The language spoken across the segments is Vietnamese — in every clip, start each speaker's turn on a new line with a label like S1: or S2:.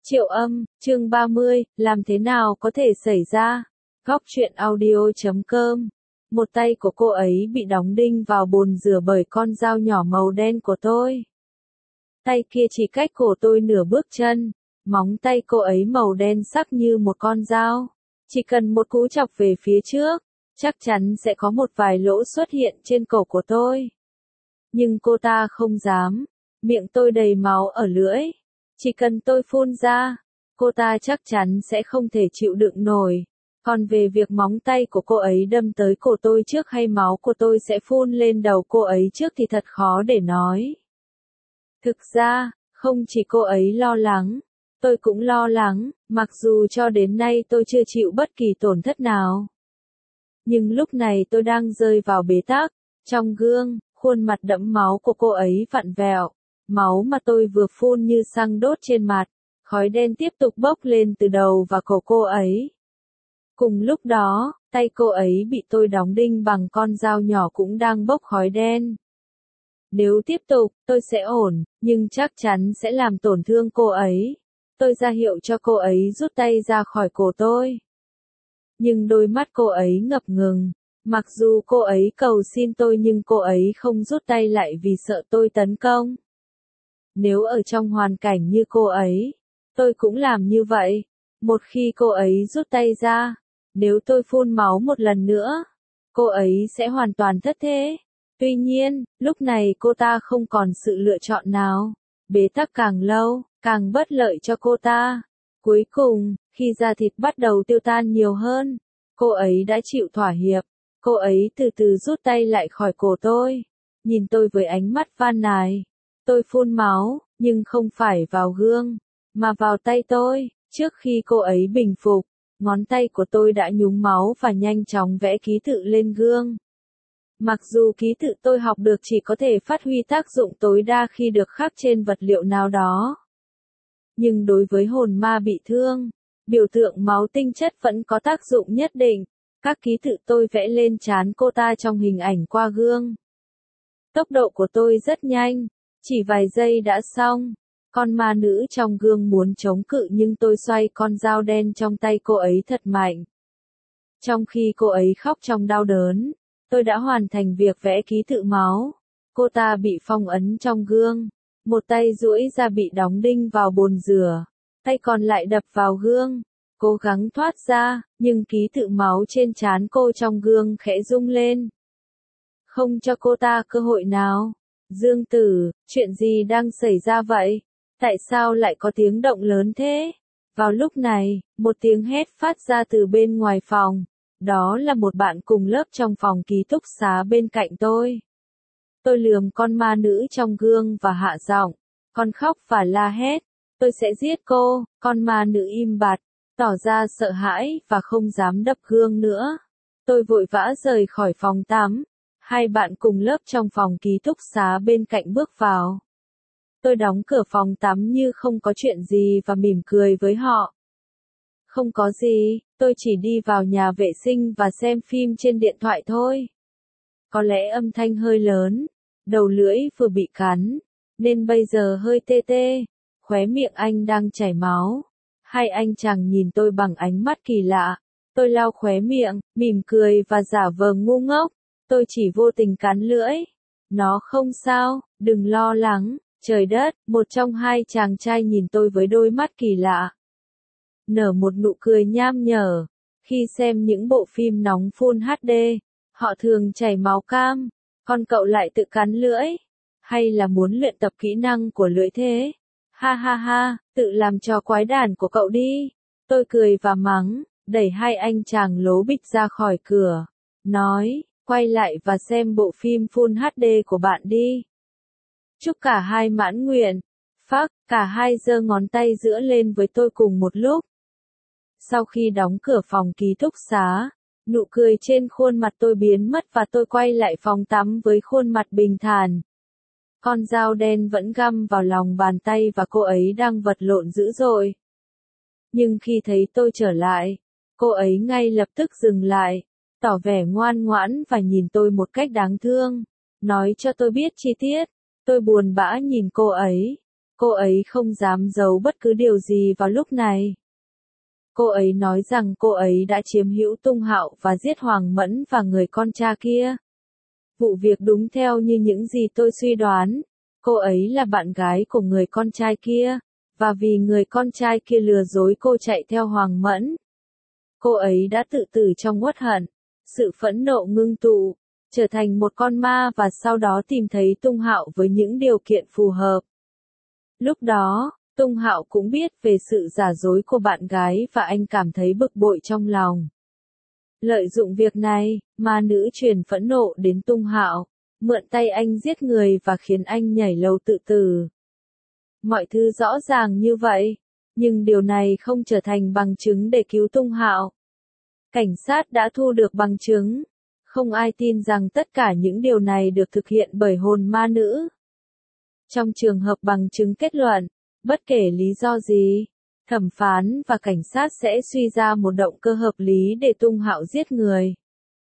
S1: Triệu Âm, chương 30, làm thế nào có thể xảy ra? Góc truyện audio.com. Một tay của cô ấy bị đóng đinh vào bồn rửa bởi con dao nhỏ màu đen của tôi. Tay kia chỉ cách cổ tôi nửa bước chân. Móng tay cô ấy màu đen sắc như một con dao. Chỉ cần một cú chọc về phía trước, chắc chắn sẽ có một vài lỗ xuất hiện trên cổ của tôi. Nhưng cô ta không dám. Miệng tôi đầy máu ở lưỡi. Chỉ cần tôi phun ra, cô ta chắc chắn sẽ không thể chịu đựng nổi. Còn về việc móng tay của cô ấy đâm tới cổ tôi trước hay máu của tôi sẽ phun lên đầu cô ấy trước thì thật khó để nói. Thực ra, không chỉ cô ấy lo lắng, tôi cũng lo lắng, mặc dù cho đến nay tôi chưa chịu bất kỳ tổn thất nào. Nhưng lúc này tôi đang rơi vào bế tắc. Trong gương, khuôn mặt đẫm máu của cô ấy vặn vẹo. Máu mà tôi vừa phun như xăng đốt trên mặt, khói đen tiếp tục bốc lên từ đầu và cổ cô ấy. Cùng lúc đó, tay cô ấy bị tôi đóng đinh bằng con dao nhỏ cũng đang bốc khói đen. Nếu tiếp tục, tôi sẽ ổn, nhưng chắc chắn sẽ làm tổn thương cô ấy. Tôi ra hiệu cho cô ấy rút tay ra khỏi cổ tôi. Nhưng đôi mắt cô ấy ngập ngừng. Mặc dù cô ấy cầu xin tôi nhưng cô ấy không rút tay lại vì sợ tôi tấn công. Nếu ở trong hoàn cảnh như cô ấy, tôi cũng làm như vậy. Một khi cô ấy rút tay ra, nếu tôi phun máu một lần nữa, cô ấy sẽ hoàn toàn thất thế. Tuy nhiên, lúc này cô ta không còn sự lựa chọn nào. Bế tắc càng lâu, càng bất lợi cho cô ta. Cuối cùng, khi da thịt bắt đầu tiêu tan nhiều hơn, cô ấy đã chịu thỏa hiệp. Cô ấy từ từ rút tay lại khỏi cổ tôi, nhìn tôi với ánh mắt van nài. Tôi phun máu, nhưng không phải vào gương, mà vào tay tôi. Trước khi cô ấy bình phục, ngón tay của tôi đã nhúng máu và nhanh chóng vẽ ký tự lên gương. Mặc dù ký tự tôi học được chỉ có thể phát huy tác dụng tối đa khi được khắc trên vật liệu nào đó. Nhưng đối với hồn ma bị thương, biểu tượng máu tinh chất vẫn có tác dụng nhất định. Các ký tự tôi vẽ lên trán cô ta trong hình ảnh qua gương. Tốc độ của tôi rất nhanh, chỉ vài giây đã xong. Con ma nữ trong gương muốn chống cự nhưng tôi xoay con dao đen trong tay cô ấy thật mạnh. Trong khi cô ấy khóc trong đau đớn, tôi đã hoàn thành việc vẽ ký tự máu. Cô ta bị phong ấn trong gương, một tay duỗi ra bị đóng đinh vào bồn rửa, tay còn lại đập vào gương. Cố gắng thoát ra, nhưng ký tự máu trên trán cô trong gương khẽ rung lên. Không cho cô ta cơ hội nào. Dương Tử, chuyện gì đang xảy ra vậy? Tại sao lại có tiếng động lớn thế? Vào lúc này, một tiếng hét phát ra từ bên ngoài phòng. Đó là một bạn cùng lớp trong phòng ký túc xá bên cạnh tôi. Tôi lườm con ma nữ trong gương và hạ giọng. Con khóc và la hét. Tôi sẽ giết cô. Con ma nữ im bặt, tỏ ra sợ hãi và không dám đập gương nữa. Tôi vội vã rời khỏi phòng tắm. Hai bạn cùng lớp trong phòng ký túc xá bên cạnh bước vào. Tôi đóng cửa phòng tắm như không có chuyện gì và mỉm cười với họ. Không có gì, tôi chỉ đi vào nhà vệ sinh và xem phim trên điện thoại thôi. Có lẽ âm thanh hơi lớn, đầu lưỡi vừa bị cắn, nên bây giờ hơi tê tê, khóe miệng anh đang chảy máu. Hai anh chàng nhìn tôi bằng ánh mắt kỳ lạ. Tôi lau khóe miệng, mỉm cười và giả vờ ngu ngốc. Tôi chỉ vô tình cắn lưỡi. Nó không sao, đừng lo lắng. Trời đất, một trong hai chàng trai nhìn tôi với đôi mắt kỳ lạ. Nở một nụ cười nham nhở. Khi xem những bộ phim nóng Full HD, họ thường chảy máu cam. Còn cậu lại tự cắn lưỡi. Hay là muốn luyện tập kỹ năng của lưỡi thế? Ha ha ha, tự làm trò quái đản của cậu đi. Tôi cười và mắng, đẩy hai anh chàng lố bịch ra khỏi cửa. Nói, quay lại và xem bộ phim Full HD của bạn đi. Chúc cả hai mãn nguyện. Phắc, cả hai giơ ngón tay giữa lên với tôi cùng một lúc. Sau khi đóng cửa phòng ký túc xá, nụ cười trên khuôn mặt tôi biến mất và tôi quay lại phòng tắm với khuôn mặt bình thản. Con dao đen vẫn găm vào lòng bàn tay và cô ấy đang vật lộn dữ dội. Nhưng khi thấy tôi trở lại, cô ấy ngay lập tức dừng lại, tỏ vẻ ngoan ngoãn và nhìn tôi một cách đáng thương. Nói cho tôi biết chi tiết. Tôi buồn bã nhìn cô ấy. Cô ấy không dám giấu bất cứ điều gì vào lúc này. Cô ấy nói rằng cô ấy đã chiếm hữu Tung Hạo và giết Hoàng Mẫn và người con cha kia. Vụ việc đúng theo như những gì tôi suy đoán. Cô ấy là bạn gái của người con trai kia, và vì người con trai kia lừa dối cô chạy theo Hoàng Mẫn, cô ấy đã tự tử trong uất hận. Sự phẫn nộ ngưng tụ, trở thành một con ma và sau đó tìm thấy Tung Hạo với những điều kiện phù hợp. Lúc đó, Tung Hạo cũng biết về sự giả dối của bạn gái và anh cảm thấy bực bội trong lòng. Lợi dụng việc này, ma nữ truyền phẫn nộ đến Tung Hạo, mượn tay anh giết người và khiến anh nhảy lầu tự tử. Mọi thứ rõ ràng như vậy, nhưng điều này không trở thành bằng chứng để cứu Tung Hạo. Cảnh sát đã thu được bằng chứng. Không ai tin rằng tất cả những điều này được thực hiện bởi hồn ma nữ. Trong trường hợp bằng chứng kết luận, bất kể lý do gì, thẩm phán và cảnh sát sẽ suy ra một động cơ hợp lý để Tung Hạo giết người.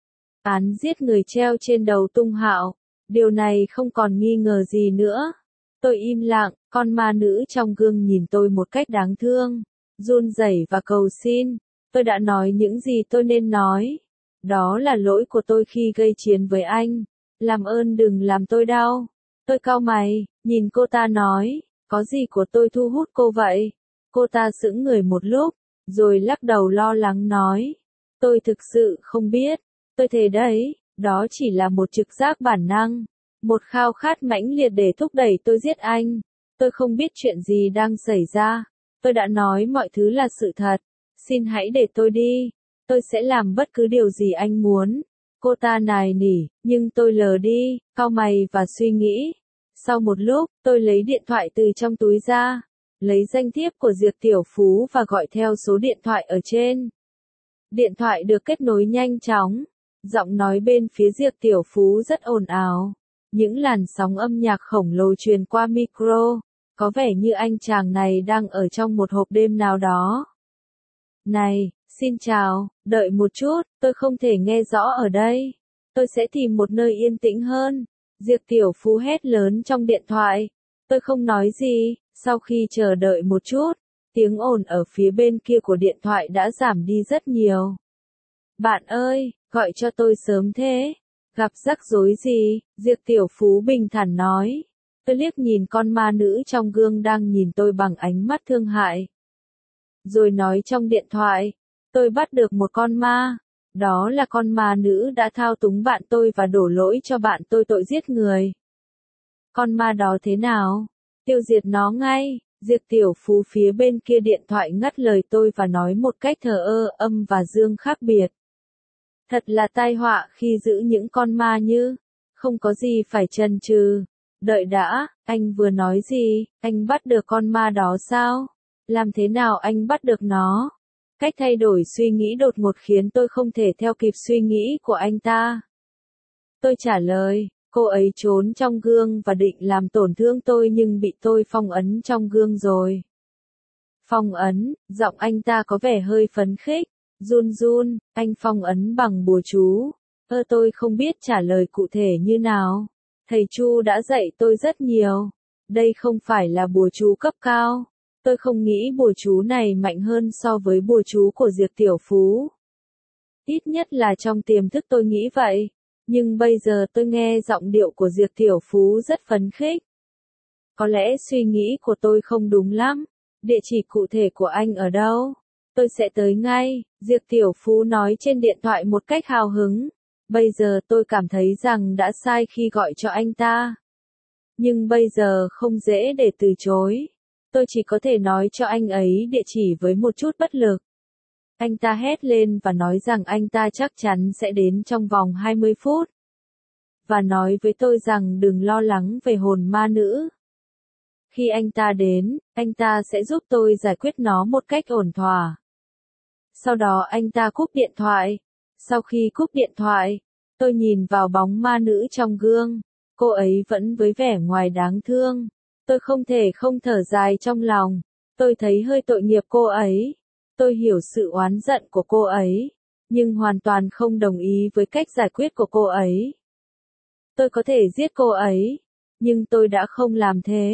S1: Án giết người treo trên đầu Tung Hạo, điều này không còn nghi ngờ gì nữa. Tôi im lặng, con ma nữ trong gương nhìn tôi một cách đáng thương, run rẩy và cầu xin. Tôi đã nói những gì tôi nên nói. Đó là lỗi của tôi khi gây chiến với anh. Làm ơn đừng làm tôi đau. Tôi cau mày, nhìn cô ta nói, có gì của tôi thu hút cô vậy? Cô ta sững người một lúc, rồi lắc đầu lo lắng nói, tôi thực sự không biết. Tôi thề đấy, đó chỉ là một trực giác bản năng. Một khao khát mãnh liệt để thúc đẩy tôi giết anh. Tôi không biết chuyện gì đang xảy ra. Tôi đã nói mọi thứ là sự thật. Xin hãy để tôi đi. Tôi sẽ làm bất cứ điều gì anh muốn. Cô ta nài nỉ, nhưng tôi lờ đi, cau mày và suy nghĩ. Sau một lúc, tôi lấy điện thoại từ trong túi ra, lấy danh thiếp của Diệp Tiểu Phú và gọi theo số điện thoại ở trên. Điện thoại được kết nối nhanh chóng. Giọng nói bên phía Diệp Tiểu Phú rất ồn ào. Những làn sóng âm nhạc khổng lồ truyền qua micro. Có vẻ như anh chàng này đang ở trong một hộp đêm nào đó. Này, xin chào, đợi một chút, tôi không thể nghe rõ ở đây. Tôi sẽ tìm một nơi yên tĩnh hơn. Diệp Tiểu Phú hét lớn trong điện thoại. Tôi không nói gì, sau khi chờ đợi một chút, tiếng ồn ở phía bên kia của điện thoại đã giảm đi rất nhiều. Bạn ơi, gọi cho tôi sớm thế. Gặp rắc rối gì? Diệp Tiểu Phú bình thản nói. Tôi liếc nhìn con ma nữ trong gương đang nhìn tôi bằng ánh mắt thương hại. Rồi nói trong điện thoại, tôi bắt được một con ma. Đó là con ma nữ đã thao túng bạn tôi và đổ lỗi cho bạn tôi tội giết người. Con ma đó thế nào? Tiêu diệt nó ngay. Diệp Tiểu Phú phía bên kia điện thoại ngắt lời tôi và nói một cách thờ ơ, âm và dương khác biệt. Thật là tai họa khi giữ những con ma như, không có gì phải chần chừ. Đợi đã, anh vừa nói gì? Anh bắt được con ma đó sao? Làm thế nào anh bắt được nó? Cách thay đổi suy nghĩ đột ngột khiến tôi không thể theo kịp suy nghĩ của anh ta. Tôi trả lời, cô ấy trốn trong gương và định làm tổn thương tôi nhưng bị tôi phong ấn trong gương rồi. Phong ấn, giọng anh ta có vẻ hơi phấn khích. Run run, anh phong ấn bằng bùa chú. Tôi không biết trả lời cụ thể như nào. Thầy Chu đã dạy tôi rất nhiều. Đây không phải là bùa chú cấp cao. Tôi không nghĩ bùa chú này mạnh hơn so với bùa chú của Diệp Tiểu Phú. Ít nhất là trong tiềm thức tôi nghĩ vậy. Nhưng bây giờ tôi nghe giọng điệu của Diệp Tiểu Phú rất phấn khích. Có lẽ suy nghĩ của tôi không đúng lắm. Địa chỉ cụ thể của anh ở đâu? Tôi sẽ tới ngay, Diệp Tiểu Phú nói trên điện thoại một cách hào hứng. Bây giờ tôi cảm thấy rằng đã sai khi gọi cho anh ta. Nhưng bây giờ không dễ để từ chối. Tôi chỉ có thể nói cho anh ấy địa chỉ với một chút bất lực. Anh ta hét lên và nói rằng anh ta chắc chắn sẽ đến trong vòng 20 phút. Và nói với tôi rằng đừng lo lắng về hồn ma nữ. Khi anh ta đến, anh ta sẽ giúp tôi giải quyết nó một cách ổn thỏa. Sau đó anh ta cúp điện thoại. Sau khi cúp điện thoại, tôi nhìn vào bóng ma nữ trong gương. Cô ấy vẫn với vẻ ngoài đáng thương. Tôi không thể không thở dài trong lòng. Tôi thấy hơi tội nghiệp cô ấy. Tôi hiểu sự oán giận của cô ấy, nhưng hoàn toàn không đồng ý với cách giải quyết của cô ấy. Tôi có thể giết cô ấy, nhưng tôi đã không làm thế.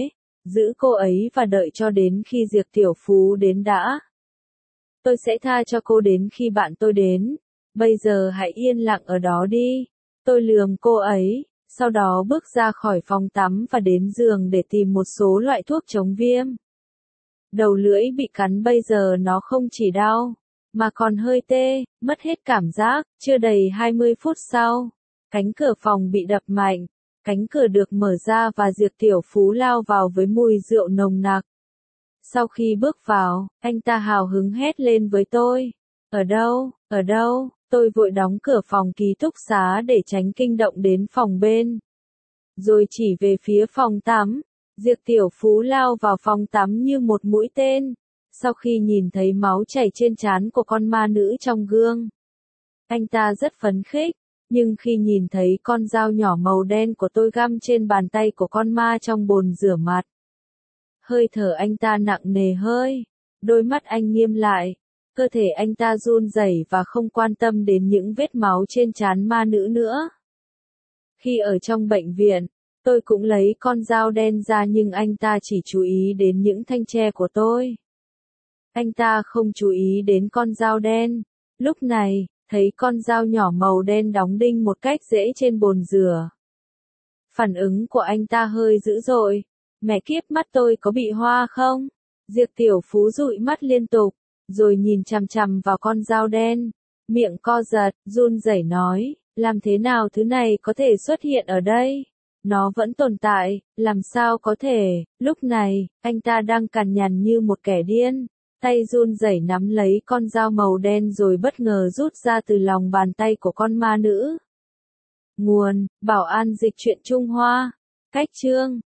S1: giữ cô ấy và đợi cho đến khi Diệp Tiểu Phú đến đã. Tôi sẽ tha cho cô đến khi bạn tôi đến. Bây giờ hãy yên lặng ở đó đi. Tôi lườm cô ấy, sau đó bước ra khỏi phòng tắm và đến giường để tìm một số loại thuốc chống viêm. Đầu lưỡi bị cắn bây giờ nó không chỉ đau, mà còn hơi tê, mất hết cảm giác. Chưa đầy 20 phút sau, cánh cửa phòng bị đập mạnh, cánh cửa được mở ra và Diệp Tiểu Phú lao vào với mùi rượu nồng nặc. Sau khi bước vào, anh ta hào hứng hét lên với tôi. Ở đâu, ở đâu? Tôi vội đóng cửa phòng ký túc xá để tránh kinh động đến phòng bên. Rồi chỉ về phía phòng tắm. Diệp Tiểu Phú lao vào phòng tắm như một mũi tên. Sau khi nhìn thấy máu chảy trên trán của con ma nữ trong gương, anh ta rất phấn khích. Nhưng khi nhìn thấy con dao nhỏ màu đen của tôi găm trên bàn tay của con ma trong bồn rửa mặt, hơi thở anh ta nặng nề hơi, đôi mắt anh nghiêm lại, cơ thể anh ta run rẩy và không quan tâm đến những vết máu trên trán ma nữ nữa. Khi ở trong bệnh viện, tôi cũng lấy con dao đen ra nhưng anh ta chỉ chú ý đến những thanh tre của tôi. Anh ta không chú ý đến con dao đen. Lúc này, thấy con dao nhỏ màu đen đóng đinh một cách dễ trên bồn rửa. Phản ứng của anh ta hơi dữ dội. Mẹ kiếp, mắt tôi có bị hoa không? Diệp Tiểu Phú dụi mắt liên tục, rồi nhìn chằm chằm vào con dao đen. Miệng co giật, run rẩy nói, làm thế nào thứ này có thể xuất hiện ở đây? Nó vẫn tồn tại, làm sao có thể? Lúc này, anh ta đang cằn nhằn như một kẻ điên. Tay run rẩy nắm lấy con dao màu đen rồi bất ngờ rút ra từ lòng bàn tay của con ma nữ. Nguồn: Bảo an dịch truyện Trung Hoa. Cách chương